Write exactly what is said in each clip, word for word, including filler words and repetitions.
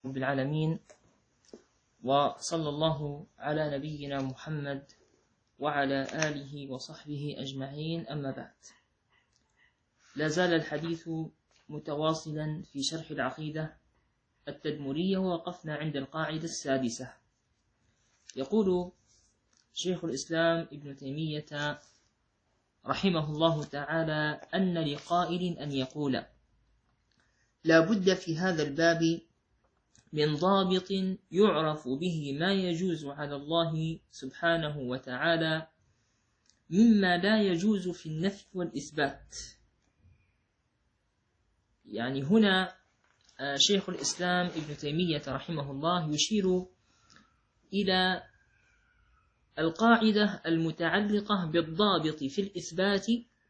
رب العالمين، وصلى الله على نبينا محمد وعلى آله وصحبه أجمعين. أما بعد، لا زال الحديث متواصلا في شرح العقيدة التدمرية، ووقفنا عند القاعدة السادسة. يقول شيخ الإسلام ابن تيمية رحمه الله تعالى أن لقائل أن يقول: لا بد في هذا الباب من ضابط يعرف به ما يجوز على الله سبحانه وتعالى مما لا يجوز في النفي والإثبات. يعني هنا شيخ الإسلام ابن تيمية رحمه الله يشير إلى القاعدة المتعلقة بالضابط في الإثبات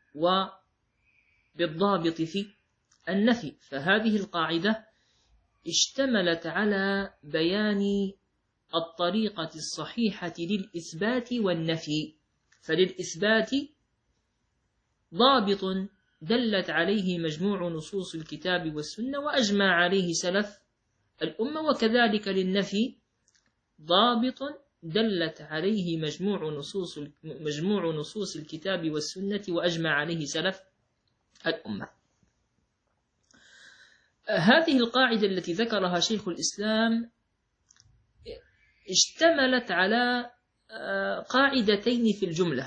وبالضابط في النفي، فهذه القاعدة اشتملت على بيان الطريقة الصحيحة للإثبات والنفي. فللإثبات ضابط دلت عليه مجموع نصوص الكتاب والسنة وأجمع عليه سلف الأمة، وكذلك للنفي ضابط دلت عليه مجموع نصوص مجموع نصوص الكتاب والسنة وأجمع عليه سلف الأمة. هذه القاعدة التي ذكرها شيخ الإسلام اشتملت على قاعدتين في الجملة: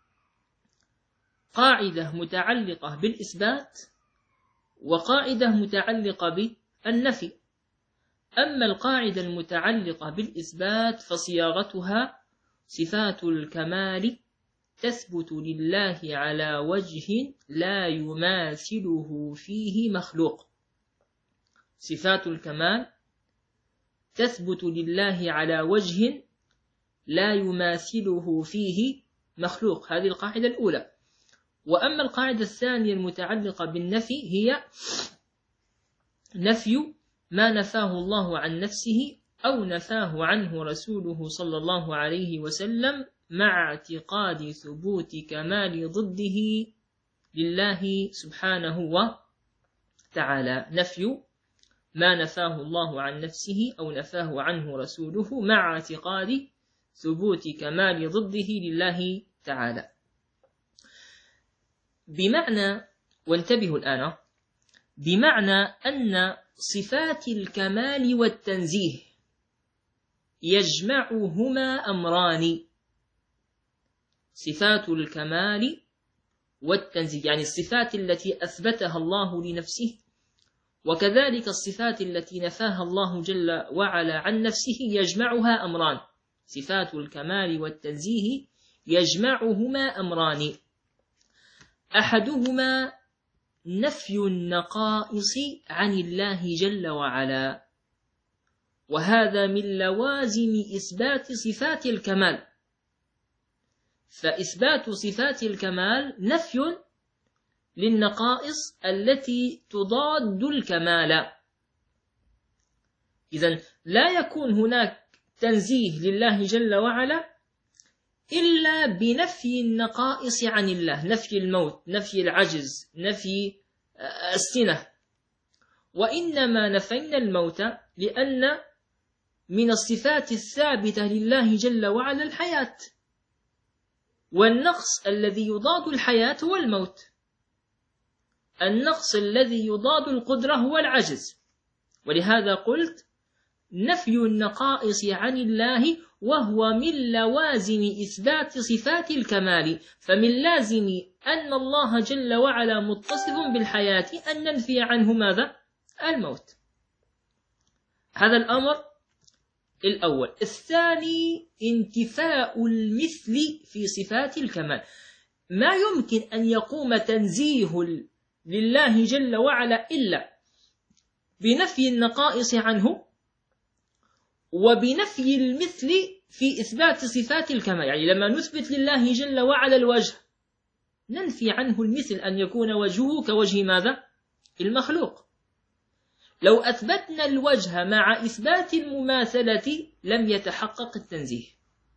قاعدة متعلقة بالإثبات وقاعدة متعلقة بالنفي. أما القاعدة المتعلقة بالإثبات فصياغتها: صفات الكمال تثبت لله على وجه لا يماثله فيه مخلوق. صفات الكمال تثبت لله على وجه لا يماثله فيه مخلوق، هذه القاعدة الأولى. وأما القاعدة الثانية المتعلقة بالنفي هي نفي ما نفاه الله عن نفسه أو نفاه عنه رسوله صلى الله عليه وسلم مع اعتقاد ثبوت كمال ضده لله سبحانه وتعالى. نفي ما نفاه الله عن نفسه أو نفاه عنه رسوله مع اعتقاد ثبوت كمال ضده لله تعالى. بمعنى، وانتبهوا الآن، بمعنى أن صفات الكمال والتنزيه يجمعهما أمران: صفات الكمال والتنزيه، يعني الصفات التي أثبتها الله لنفسه، وكذلك الصفات التي نفاها الله جل وعلا عن نفسه، يجمعها أمران. صفات الكمال والتنزيه يجمعهما أمران: أحدهما نفي النقائص عن الله جل وعلا، وهذا من لوازم إثبات صفات الكمال. فإثبات صفات الكمال نفي للنقائص التي تضاد الكمال. إذن لا يكون هناك تنزيه لله جل وعلا إلا بنفي النقائص عن الله، نفي الموت، نفي العجز، نفي السنة. وإنما نفينا الموت لأن من الصفات الثابتة لله جل وعلا الحياة، والنقص الذي يضاد الحياة هو الموت. النقص الذي يضاد القدرة هو العجز. ولهذا قلت نفي النقائص عن الله وهو من لوازم إثبات صفات الكمال. فمن لازم أن الله جل وعلا متصف بالحياة أن ننفي عنه ماذا؟ الموت. هذا الأمر الأول. الثاني انتفاء المثل في صفات الكمال. ما يمكن أن يقوم تنزيه لله جل وعلا إلا بنفي النقائص عنه وبنفي المثل في إثبات صفات الكمال. يعني لما نثبت لله جل وعلا الوجه ننفي عنه المثل، أن يكون وجهه كوجه ماذا؟ المخلوق. لو أثبتنا الوجه مع إثبات المماثلة لم يتحقق التنزيه.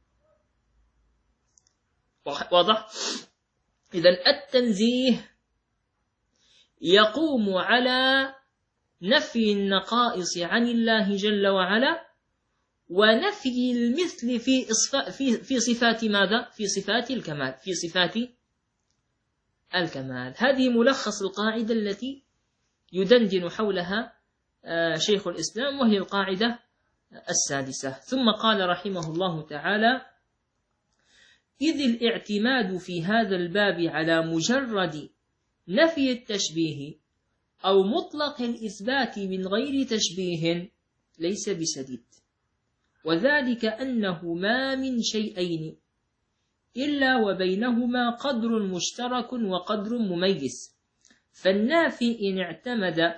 واضح؟ إذن التنزيه يقوم على نفي النقائص عن الله جل وعلا، ونفي المثل في في في صفات ماذا؟ في صفات الكمال، في صفات الكمال. هذه ملخص القاعدة التي يدندن حولها شيخ الإسلام، وهي القاعدة السادسة. ثم قال رحمه الله تعالى: إذ الاعتماد في هذا الباب على مجرد نفي التشبيه أو مطلق الإثبات من غير تشبيه ليس بسديد، وذلك أنه ما من شيئين إلا وبينهما قدر مشترك وقدر مميز، فالنافي إن اعتمد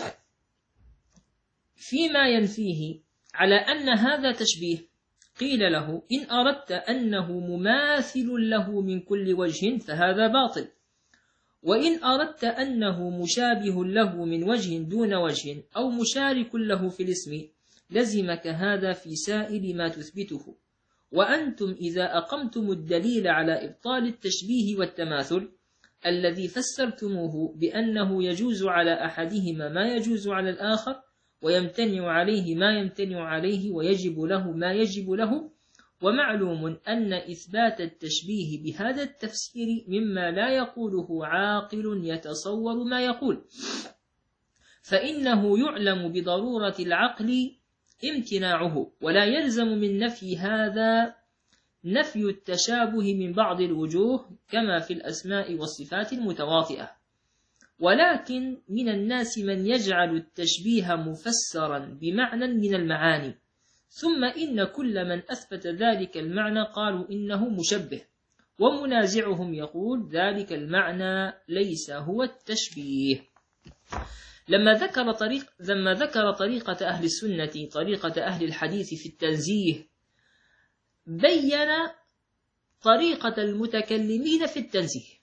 فيما ينفيه على أن هذا تشبيه قيل له: إن أردت أنه مماثل له من كل وجه فهذا باطل، وإن أردت أنه مشابه له من وجه دون وجه أو مشارك له في الاسم لزمك هذا في سائر ما تثبته. وأنتم إذا أقمتم الدليل على إبطال التشبيه والتماثل الذي فسرتموه بأنه يجوز على أحدهما ما يجوز على الآخر، ويمتنع عليه ما يمتنع عليه، ويجب له ما يجب له، ومعلوم أن إثبات التشبيه بهذا التفسير مما لا يقوله عاقل يتصور ما يقول، فإنه يعلم بضرورة العقل امتناعه، ولا يلزم من نفي هذا نفي التشابه من بعض الوجوه كما في الأسماء والصفات المتواطئة. ولكن من الناس من يجعل التشبيه مفسرا بمعنى من المعاني، ثم إن كل من أثبت ذلك المعنى قالوا إنه مشبه، ومنازعهم يقول ذلك المعنى ليس هو التشبيه. لما ذكر طريق لما ذكر طريقة أهل السنة، طريقة أهل الحديث في التنزيه، بين طريقة المتكلمين في التنزيه.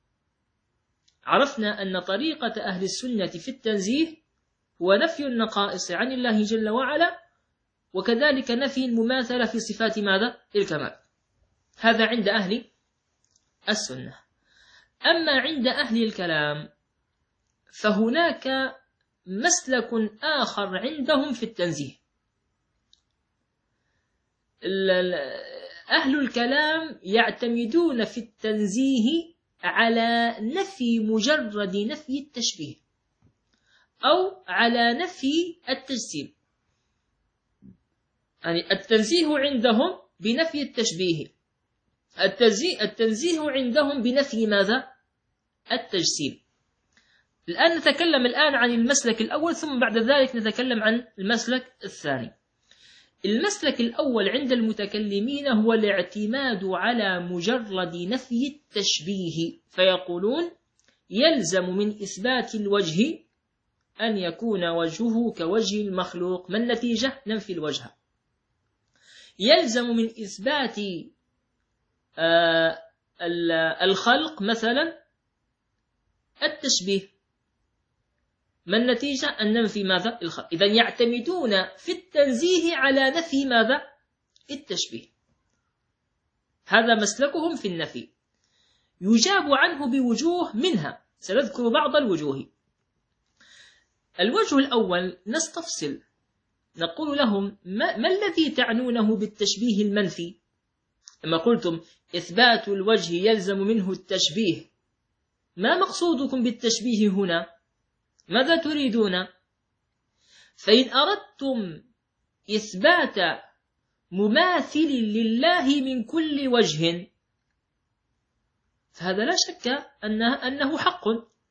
عرفنا أن طريقة أهل السنة في التنزيه هو نفي النقائص عن الله جل وعلا، وكذلك نفي المماثلة في صفات ماذا؟ الكمال. هذا عند أهل السنة. أما عند أهل الكلام فهناك مسلك آخر عندهم في التنزيه. أهل الكلام يعتمدون في التنزيه على نفي مجرد نفي التشبيه أو على نفي التجسيم. يعني التنزيه عندهم بنفي التشبيه، التنزيه, التنزيه عندهم بنفي ماذا؟ التجسيم. الآن نتكلم الآن عن المسلك الأول، ثم بعد ذلك نتكلم عن المسلك الثاني. المسلك الأول عند المتكلمين هو الاعتماد على مجرد نفي التشبيه، فيقولون يلزم من إثبات الوجه أن يكون وجهه كوجه المخلوق. ما النتيجة؟ ننفي الوجه. يلزم من إثبات الخلق مثلا التشبيه. ما النتيجة؟ أن ننفي ماذا؟ الخلق. إذن يعتمدون في التنزيه على نفي ماذا؟ التشبيه. هذا مسلكهم في النفي، يجاب عنه بوجوه منها، سنذكر بعض الوجوه. الوجه الأول نستفصل، نقول لهم ما, ما الذي تعنونه بالتشبيه المنفي؟ لما قلتم إثبات الوجه يلزم منه التشبيه، ما مقصودكم بالتشبيه هنا؟ ماذا تريدون؟ فإن أردتم إثبات مماثل لله من كل وجه فهذا لا شك أنه, أنه حق.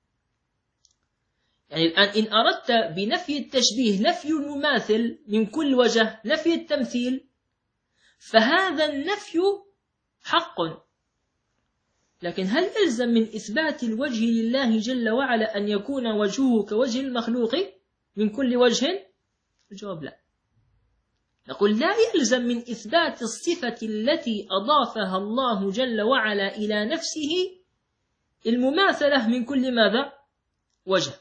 يعني الآن إن أردت بنفي التشبيه نفي المماثل من كل وجه، نفي التمثيل، فهذا النفي حق. لكن هل يلزم من إثبات الوجه لله جل وعلا أن يكون وجهه كوجه المخلوق من كل وجه؟ الجواب لا. نقول لا يلزم من إثبات الصفة التي أضافها الله جل وعلا إلى نفسه المماثلة من كل ماذا؟ وجه.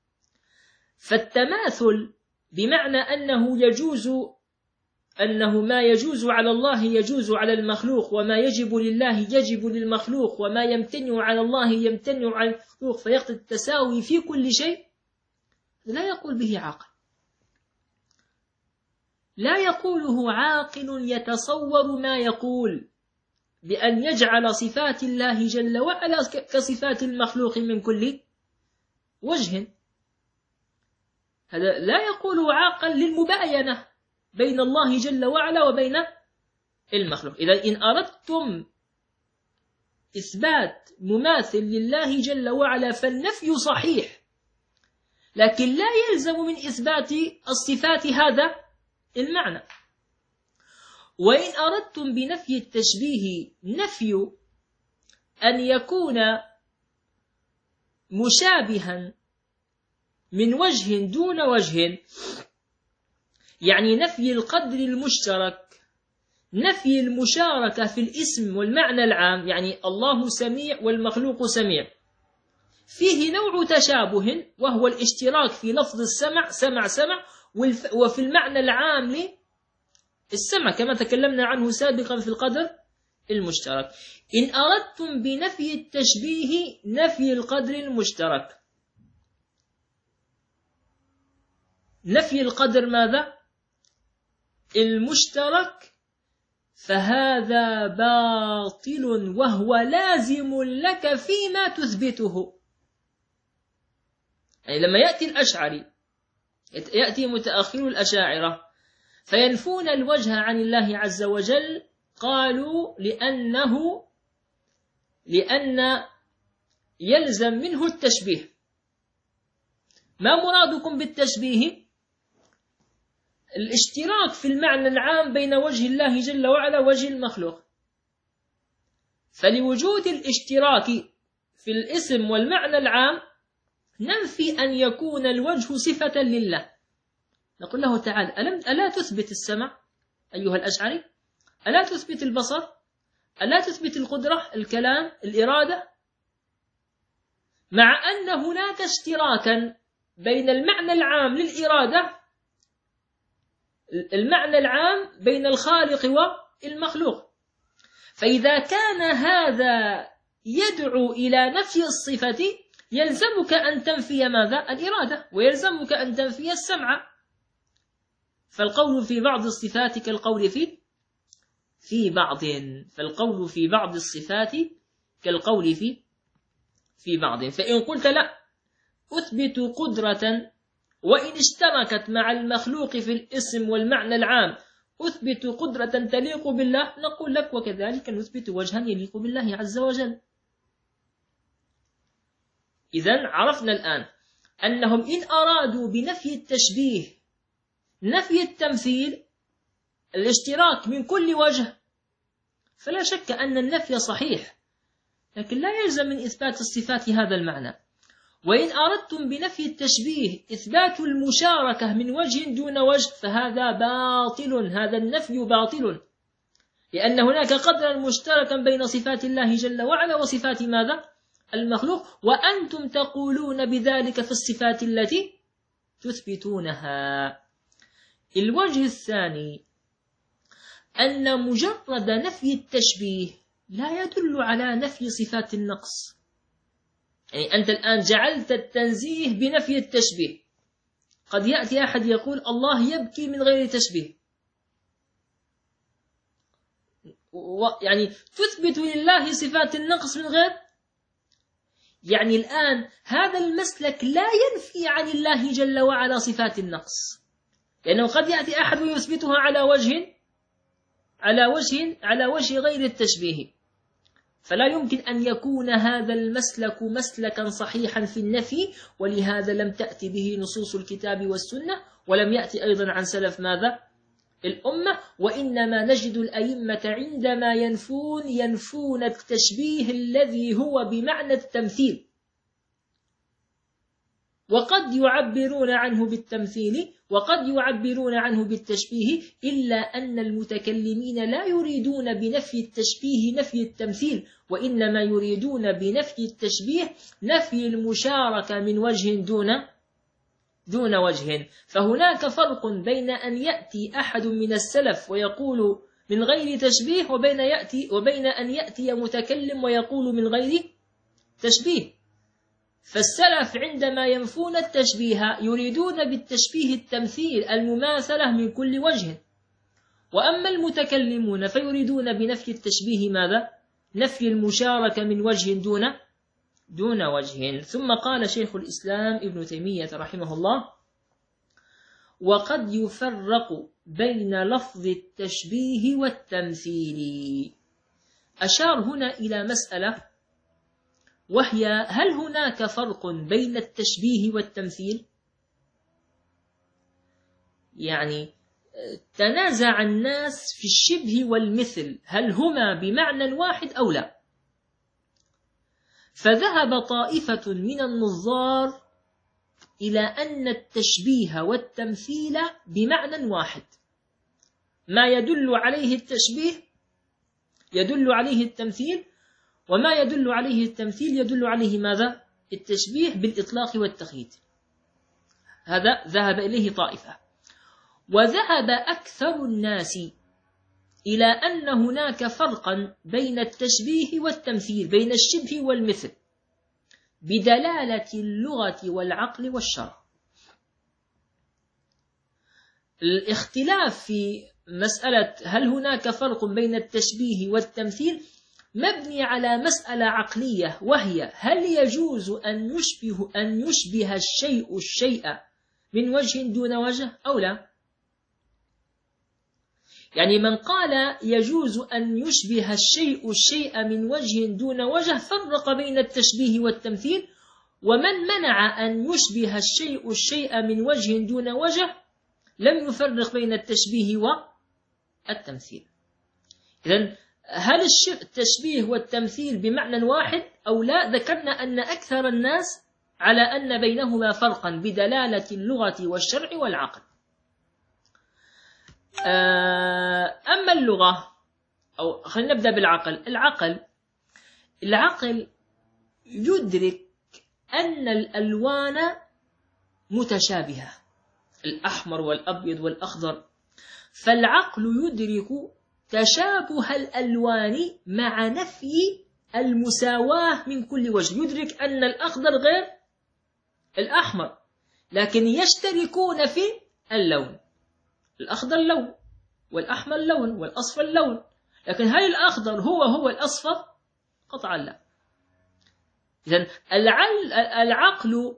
فالتماثل بمعنى أنه يجوز أنه ما يجوز على الله يجوز على المخلوق، وما يجب لله يجب للمخلوق، وما يمتنع على الله يمتنع على المخلوق، فيقتضي التساوي في كل شيء. لا يقول به عاقل، لا يقوله عاقل يتصور ما يقول بأن يجعل صفات الله جل وعلا كصفات المخلوق من كل وجه. هذا لا يقوله عاقل للمباينة بين الله جل وعلا وبين المخلوق. إذا إن أردتم إثبات مماثل لله جل وعلا فالنفي صحيح، لكن لا يلزم من إثبات الصفات هذا المعنى. وإن أردتم بنفي التشبيه نفي أن يكون مشابها من وجه دون وجه، يعني نفي القدر المشترك، نفي المشاركة في الاسم والمعنى العام، يعني الله سميع والمخلوق سميع، فيه نوع تشابه وهو الاشتراك في لفظ السمع، سمع سمع، وفي المعنى العام للسمع كما تكلمنا عنه سابقا في القدر المشترك. إن أردتم بنفي التشبيه نفي القدر المشترك، نفي القدر ماذا؟ المشترك، فهذا باطل وهو لازم لك فيما تثبته. يعني لما يأتي الأشعري، يأتي متأخر الأشاعرة فينفون الوجه عن الله عز وجل، قالوا لأنه لأن يلزم منه التشبيه. ما مرادكم بالتشبيه؟ الاشتراك في المعنى العام بين وجه الله جل وعلا ووجه المخلوق. فلوجود الاشتراك في الاسم والمعنى العام ننفي أن يكون الوجه صفة لله. نقول له تعالى ألم ألا تثبت السمع أيها الأشعري؟ ألا تثبت البصر؟ ألا تثبت القدرة، الكلام، الإرادة؟ مع أن هناك اشتراكا بين المعنى العام للإرادة، المعنى العام بين الخالق والمخلوق. فإذا كان هذا يدعو إلى نفي الصفة يلزمك أن تنفي ماذا؟ الإرادة، ويلزمك أن تنفي السمع. فالقول في بعض الصفات كالقول في في بعض فالقول في بعض الصفات كالقول في في بعض. فإن قلت لا أثبت قدرة وإن اشتركت مع المخلوق في الاسم والمعنى العام أثبت قدرة تليق بالله، نقول لك وكذلك نثبت وجها يليق بالله عز وجل. إذن عرفنا الآن أنهم إن أرادوا بنفي التشبيه نفي التمثيل، الاشتراك من كل وجه، فلا شك أن النفي صحيح، لكن لا يلزم من إثبات الصفات هذا المعنى. وإن أردتم بنفي التشبيه إثبات المشاركة من وجه دون وجه فهذا باطل، هذا النفي باطل، لأن هناك قدرا مشتركا بين صفات الله جل وعلا وصفات ماذا؟ المخلوق، وأنتم تقولون بذلك في الصفات التي تثبتونها. الوجه الثاني أن مجرد نفي التشبيه لا يدل على نفي صفات النقص. يعني أنت الآن جعلت التنزيه بنفي التشبيه. قد يأتي أحد يقول الله يبكي من غير تشبيه، يعني تثبت لله صفات النقص من غير، يعني الآن هذا المسلك لا ينفي عن الله جل وعلا صفات النقص، لأنه قد يأتي أحد ويثبتها على وجه على وجه على وجه غير التشبيه، فلا يمكن أن يكون هذا المسلك مسلكا صحيحا في النفي، ولهذا لم تأتي به نصوص الكتاب والسنة، ولم يأتي أيضا عن سلف ماذا؟ الأمة. وإنما نجد الأئمة عندما ينفون ينفون التشبيه الذي هو بمعنى التمثيل، وقد يعبرون عنه بالتمثيل وقد يعبرون عنه بالتشبيه، إلا أن المتكلمين لا يريدون بنفي التشبيه نفي التمثيل، وإنما يريدون بنفي التشبيه نفي المشاركة من وجه دون دون وجه. فهناك فرق بين أن يأتي أحد من السلف ويقول من غير تشبيه وبين يأتي وبين أن يأتي متكلم ويقول من غير تشبيه. فالسلف عندما ينفون التشبيه يريدون بالتشبيه التمثيل المماثلة من كل وجه، وأما المتكلمون فيريدون بنفي التشبيه ماذا؟ نفي المشاركة من وجه دون دون وجه. ثم قال شيخ الإسلام ابن تيمية رحمه الله: وقد يفرق بين لفظ التشبيه والتمثيل. أشار هنا إلى مسألة، وهي هل هناك فرق بين التشبيه والتمثيل؟ يعني تنازع الناس في الشبه والمثل، هل هما بمعنى واحد أو لا؟ فذهب طائفة من النظار إلى أن التشبيه والتمثيل بمعنى واحد، ما يدل عليه التشبيه يدل عليه التمثيل، وما يدل عليه التمثيل يدل عليه ماذا؟ التشبيه بالإطلاق والتقييد. هذا ذهب إليه طائفة. وذهب أكثر الناس إلى أن هناك فرقا بين التشبيه والتمثيل، بين الشبه والمثل، بدلالة اللغة والعقل والشرع. الاختلاف في مسألة هل هناك فرق بين التشبيه والتمثيل مبني على مسألة عقلية، وهي هل يجوز أن يشبه أن يشبه الشيء الشيء من وجه دون وجه أو لا؟ يعني من قال يجوز أن يشبه الشيء الشيء من وجه دون وجه فرق بين التشبيه والتمثيل، ومن منع أن يشبه الشيء الشيء من وجه دون وجه لم يفرق بين التشبيه والتمثيل. إذن هل التشبيه والتمثيل بمعنى واحد أو لا؟ ذكرنا أن أكثر الناس على أن بينهما فرقا بدلالة اللغة والشرع والعقل. أما اللغة، أو خلينا نبدأ بالعقل. العقل العقل يدرك أن الألوان متشابهة، الأحمر والأبيض والأخضر، فالعقل يدرك تشابه الألوان مع نفي المساواة من كل وجه. يدرك أن الأخضر غير الأحمر، لكن يشتركون في اللون. الأخضر لون، والأحمر لون، والأصفر لون، لكن هل الأخضر هو هو الأصفر؟ قطعا لا. إذن العقل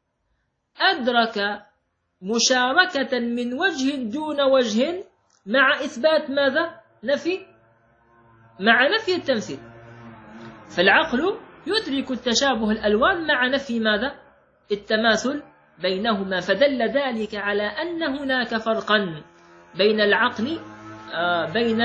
أدرك مشاركة من وجه دون وجه مع إثبات ماذا؟ نفي مع نفي التمثيل. فالعقل يدرك التشابه الألوان مع نفي ماذا؟ التماثل بينهما. فدل ذلك على أن هناك فرقا بين العقل آه بين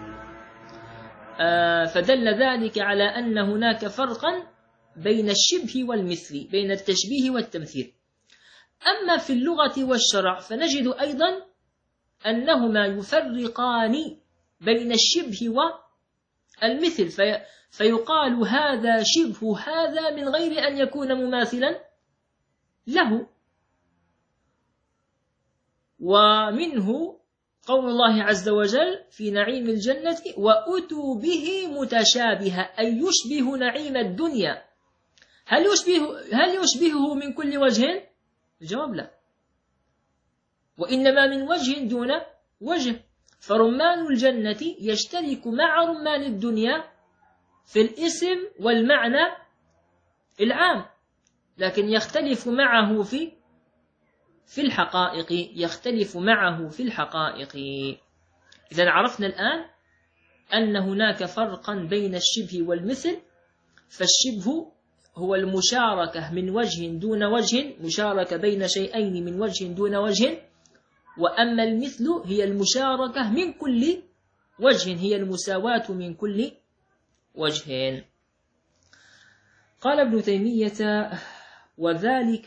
آه فدل ذلك على أن هناك فرقا بين الشبه والمثل، بين التشبيه والتمثيل. أما في اللغة والشرع فنجد أيضا أنهما يفرقان بين الشبه والمثل، في فيقال هذا شبه هذا من غير أن يكون مماثلا له. ومنه قول الله عز وجل في نعيم الجنة: وأتوا به متشابها، أي يشبه نعيم الدنيا. هل يشبه هل يشبهه من كل وجه؟ الجواب لا، وإنما من وجه دون وجه. فرمان الجنة يشترك مع رمان الدنيا في الاسم والمعنى العام، لكن يختلف معه في في الحقائق يختلف معه في الحقائق. إذن عرفنا الآن أن هناك فرقا بين الشبه والمثل. فالشبه هو المشاركة من وجه دون وجه، مشاركة بين شيئين من وجه دون وجه. وأما المثل هي المشاركة من كل وجه، هي المساواة من كل وجه. قال ابن تيمية: وذلك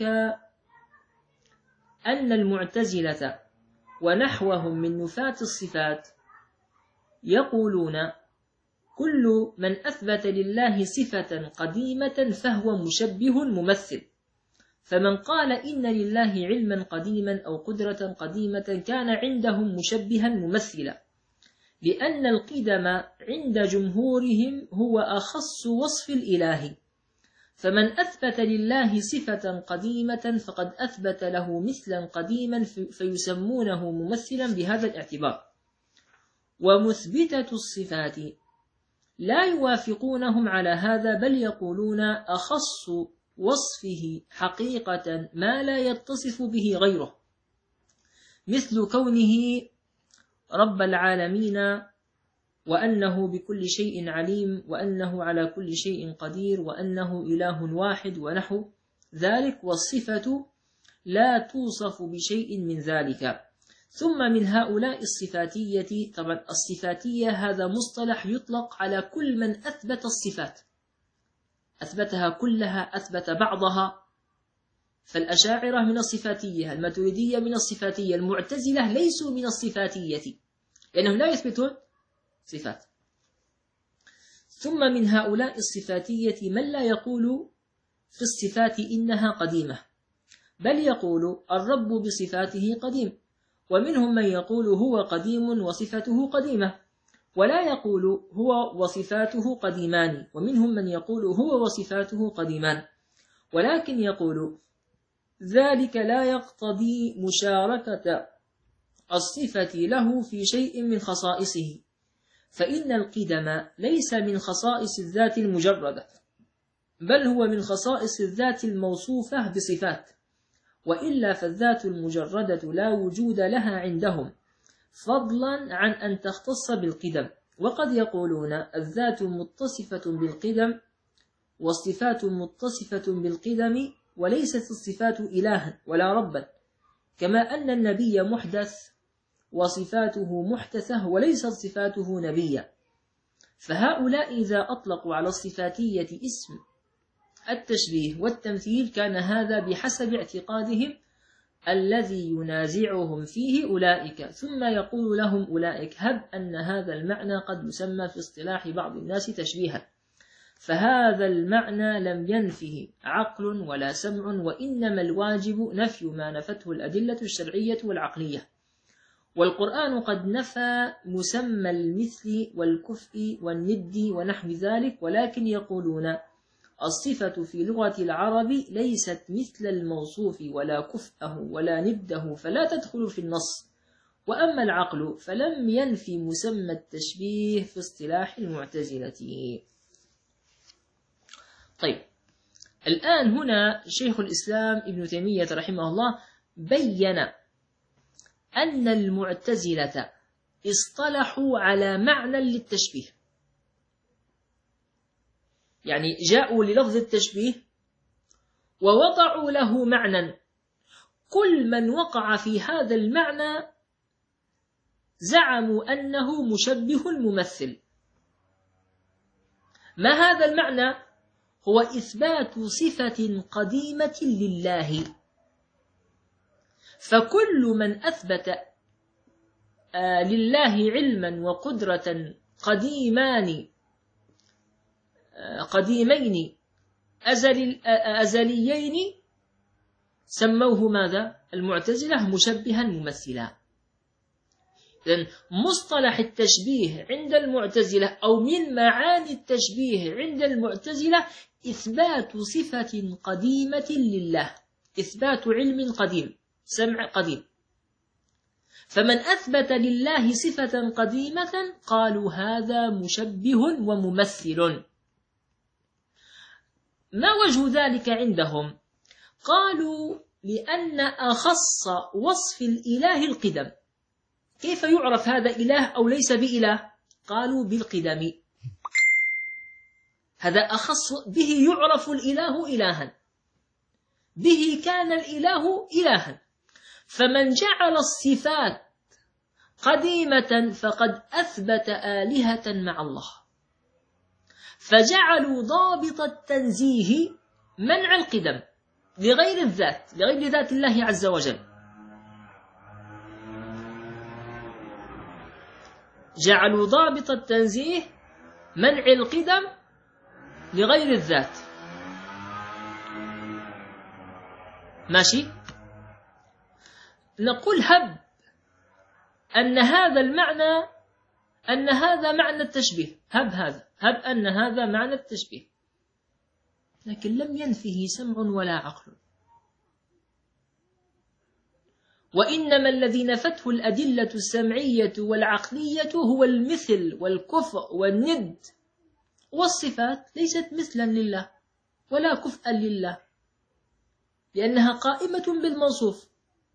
أن المعتزلة ونحوهم من نفاة الصفات يقولون كل من أثبت لله صفة قديمة فهو مشبه ممثل، فمن قال إن لله علما قديما أو قدرة قديمة كان عندهم مشبها ممثلا، لأن القدم عند جمهورهم هو أخص وصف الإله، فمن أثبت لله صفة قديمة فقد أثبت له مثلا قديما فيسمونه ممثلا بهذا الاعتبار. ومثبتة الصفات لا يوافقونهم على هذا، بل يقولون أخص وصفه حقيقة ما لا يتصف به غيره، مثل كونه رب العالمين، وأنه بكل شيء عليم، وأنه على كل شيء قدير، وأنه إله واحد ونحو ذلك، والصفة لا توصف بشيء من ذلك. ثم من هؤلاء الصفاتية، طبعا الصفاتية هذا مصطلح يطلق على كل من أثبت الصفات، أثبتها كلها، أثبت بعضها. فالأشاعرة من الصفاتية، الماتريدية من الصفاتية، المعتزلة ليسوا من الصفاتية لأنهم لا يثبتون صفات. ثم من هؤلاء الصفاتية من لا يقول في الصفات إنها قديمة، بل يقول الرب بصفاته قديم، ومنهم من يقول هو قديم وصفته قديمة، ولا يقول هو وصفاته قديمان، ومنهم من يقول هو وصفاته قديمان، ولكن يقول ذلك لا يقتضي مشاركة الصفة له في شيء من خصائصه، فإن القدم ليس من خصائص الذات المجردة، بل هو من خصائص الذات الموصوفة بصفات، وإلا فالذات المجردة لا وجود لها عندهم، فضلا عن أن تختص بالقدم. وقد يقولون الذات متصفة بالقدم والصفات متصفة بالقدم، وليست الصفات إلها ولا ربا، كما أن النبي محدث وصفاته محدثة وليست صفاته نبيا. فهؤلاء إذا أطلقوا على الصفاتية اسم التشبيه والتمثيل كان هذا بحسب اعتقادهم الذي ينازعهم فيه أولئك، ثم يقول لهم أولئك هب أن هذا المعنى قد يسمى في اصطلاح بعض الناس تشبيها، فهذا المعنى لم ينفه عقل ولا سمع، وإنما الواجب نفي ما نفته الأدلة الشرعية والعقلية. والقرآن قد نفى مسمى المثل والكفء والند ونحو ذلك، ولكن يقولون الصفة في لغة العرب ليست مثل الموصوف ولا كفءه ولا نده، فلا تدخل في النص. وأما العقل فلم ينفي مسمى التشبيه في اصطلاح المعتزلة. طيب، الآن هنا شيخ الإسلام ابن تيمية رحمه الله بين أن المعتزلة اصطلحوا على معنى للتشبيه، يعني جاءوا للفظ التشبيه ووضعوا له معنى، كل من وقع في هذا المعنى زعموا أنه مشبه ممثل. ما هذا المعنى؟ هو إثبات صفة قديمة لله، فكل من أثبت لله علما وقدرة قديمان قديمين أزل أزليين سموه ماذا؟ المعتزلة مشبها ممثلا. إذن مصطلح التشبيه عند المعتزلة أو من معاني التشبيه عند المعتزلة إثبات صفة قديمة لله، إثبات علم قديم، سمع قديم. فمن أثبت لله صفة قديمة قالوا هذا مشبه وممثل. ما وجه ذلك عندهم؟ قالوا لأن أخص وصف الإله القدم. كيف يعرف هذا إله أو ليس بإله؟ قالوا بالقدم، هذا أخص به يعرف الإله إلها، به كان الإله إلها. فمن جعل الصفات قديمة فقد أثبت آلهة مع الله، فجعلوا ضابط التنزيه منع القدم لغير الذات، لغير ذات الله عز وجل. جعلوا ضابط التنزيه منع القدم لغير الذات. ماشي؟ نقول هب أن هذا المعنى، أن هذا معنى التشبيه، هب هذا، هب أن هذا معنى التشبيه. لكن لم ينفه سمع ولا عقل. وإنما الذي نفته الأدلة السمعية والعقلية هو المثل والكفء والند، والصفات ليست مثلا لله ولا كفءا لله، لأنها قائمة بالموصوف،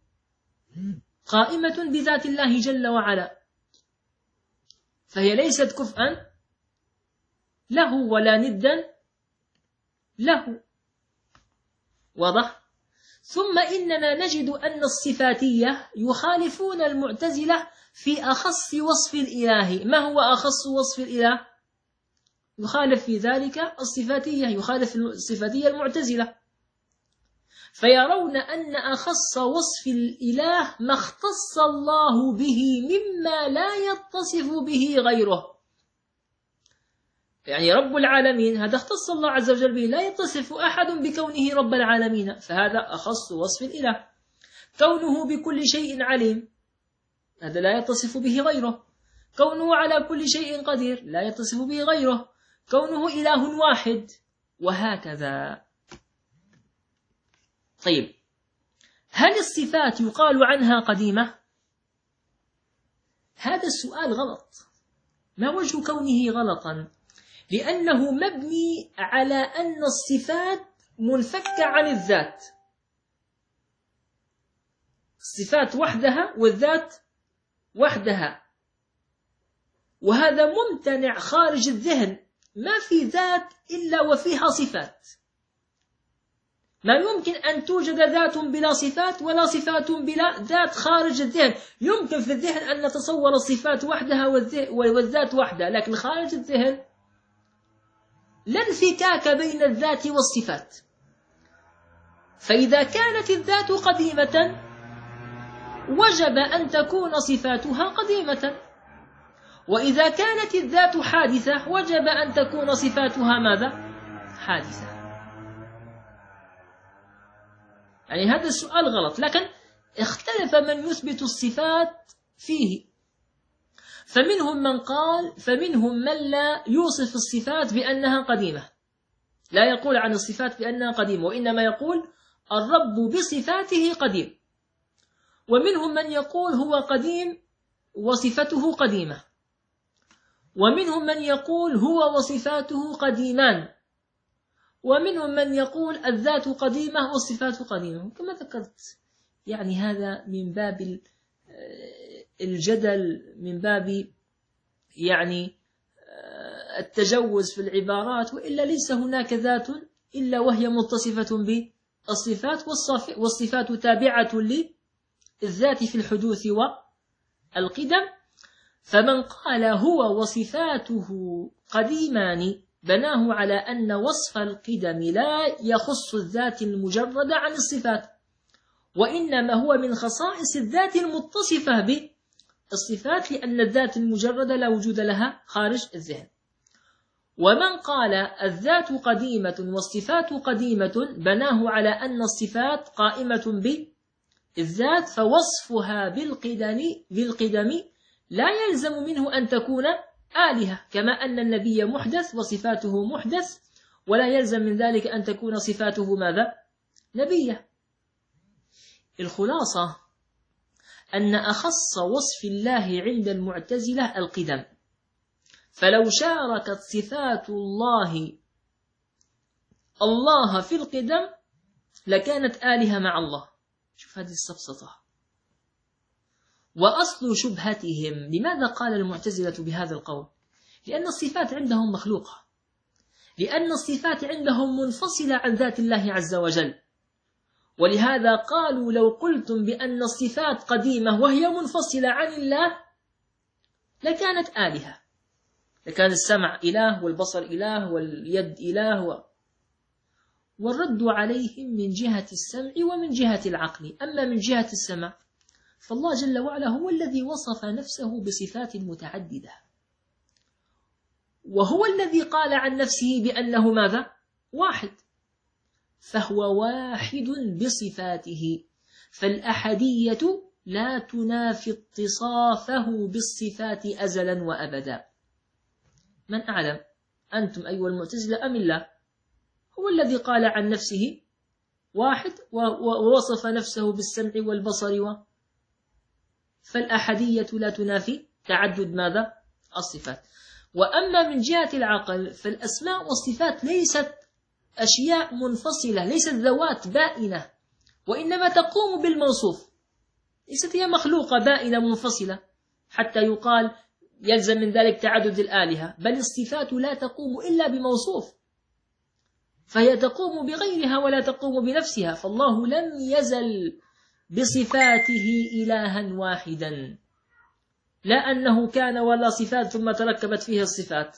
قائمة بذات الله جل وعلا، فهي ليست كفءا له ولا ندا له. واضح؟ ثم إننا نجد أن الصفاتية يخالفون المعتزلة في أخص وصف الإله. ما هو أخص وصف الإله؟ يخالف في ذلك الصفاتية، يخالف الصفاتية المعتزلة، فيرون أن أخص وصف الإله ما اختص الله به مما لا يتصف به غيره. يعني رب العالمين هذا اختص الله عز وجل به، لا يتصف أحد بكونه رب العالمين، فهذا أخص وصف الإله. كونه بكل شيء عليم هذا لا يتصف به غيره. كونه على كل شيء قدير لا يتصف به غيره. كونه إله واحد، وهكذا. طيب، هل الصفات يقال عنها قديمة؟ هذا السؤال غلط. ما وجه كونه غلطا؟ لأنه مبني على أن الصفات منفكة عن الذات، الصفات وحدها والذات وحدها، وهذا ممتنع خارج الذهن. ما في ذات إلا وفيها صفات، ما يمكن أن توجد ذات بلا صفات ولا صفات بلا ذات خارج الذهن. يمكن في الذهن أن نتصور الصفات وحدها والذات وحدها، لكن خارج الذهن لا انفكاك بين الذات والصفات. فإذا كانت الذات قديمة وجب أن تكون صفاتها قديمة، وإذا كانت الذات حادثة وجب أن تكون صفاتها ماذا؟ حادثة. يعني هذا السؤال غلط، لكن اختلف من يثبت الصفات فيه. فمنهم من قال فمنهم من لا يوصف الصفات بأنها قديمة، لا يقول عن الصفات بأنها قديمة، وإنما يقول الرب بصفاته قديم. ومنهم من يقول هو قديم وصفته قديمة، ومنهم من يقول هو وصفاته قديمان، ومنهم من يقول الذات قديمة والصفات قديمة. كما ذكرت، يعني هذا من باب الجدل، من باب يعني التجوز في العبارات، وإلا ليس هناك ذات إلا وهي متصفة بالصفات، والصفات تابعة للذات في الحدوث والقدم. فمن قال هو وصفاته قديمان بناه على أن وصف القدم لا يخص الذات المجردة عن الصفات، وإنما هو من خصائص الذات المتصفة بالصفات، لأن الذات المجردة لا وجود لها خارج الذهن. ومن قال الذات قديمة والصفات قديمة بناه على أن الصفات قائمة بالذات، فوصفها بالقدم بالقدم لا يلزم منه أن تكون آلهة، كما أن النبي محدث وصفاته محدث، ولا يلزم من ذلك أن تكون صفاته ماذا؟ نبية. الخلاصة أن أخص وصف الله عند المعتزلة القدم، فلو شاركت صفات الله الله في القدم لكانت آلهة مع الله. شوف هذه السفسطة. وأصل شبهتهم، لماذا قال المعتزلة بهذا القول؟ لأن الصفات عندهم مخلوقة، لأن الصفات عندهم منفصلة عن ذات الله عز وجل، ولهذا قالوا لو قلتم بأن الصفات قديمة وهي منفصلة عن الله لكانت آلهة، لكان السمع إله والبصر إله واليد إله و... والرد عليهم من جهة السمع ومن جهة العقل. أما من جهة السمع فالله جل وعلا هو الذي وصف نفسه بصفات متعددة، وهو الذي قال عن نفسه بأنه ماذا؟ واحد، فهو واحد بصفاته، فالأحدية لا تنافي اتصافه بالصفات أزلا وأبدا. من أعلم، أنتم أيها المعتزلة أم الله؟ هو الذي قال عن نفسه واحد ووصف نفسه بالسمع والبصر و فالأحدية لا تنافي تعدد ماذا؟ الصفات. وأما من جهة العقل فالأسماء والصفات ليست أشياء منفصلة، ليست ذوات بائنة، وإنما تقوم بالموصوف، ليست هي مخلوقة بائنة منفصلة حتى يقال يلزم من ذلك تعدد الآلهة، بل الصفات لا تقوم إلا بموصوف، فهي تقوم بغيرها ولا تقوم بنفسها. فالله لم يزل بصفاته إلها واحدا، لا أنه كان ولا صفات ثم تركبت فيه الصفات.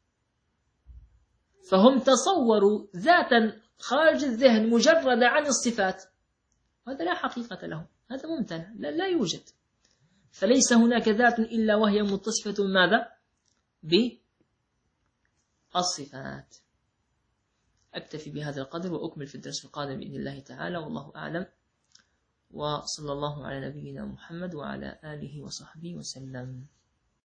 فهم تصوروا ذاتا خارج الذهن مجردة عن الصفات، هذا لا حقيقة له، هذا ممتنع، لا, لا يوجد. فليس هناك ذات إلا وهي متصفة ماذا؟ بالصفات. أكتفي بهذا القدر وأكمل في الدرس القادم بإذن الله تعالى، والله أعلم، وصلى الله على نبينا محمد وعلى آله وصحبه وسلم.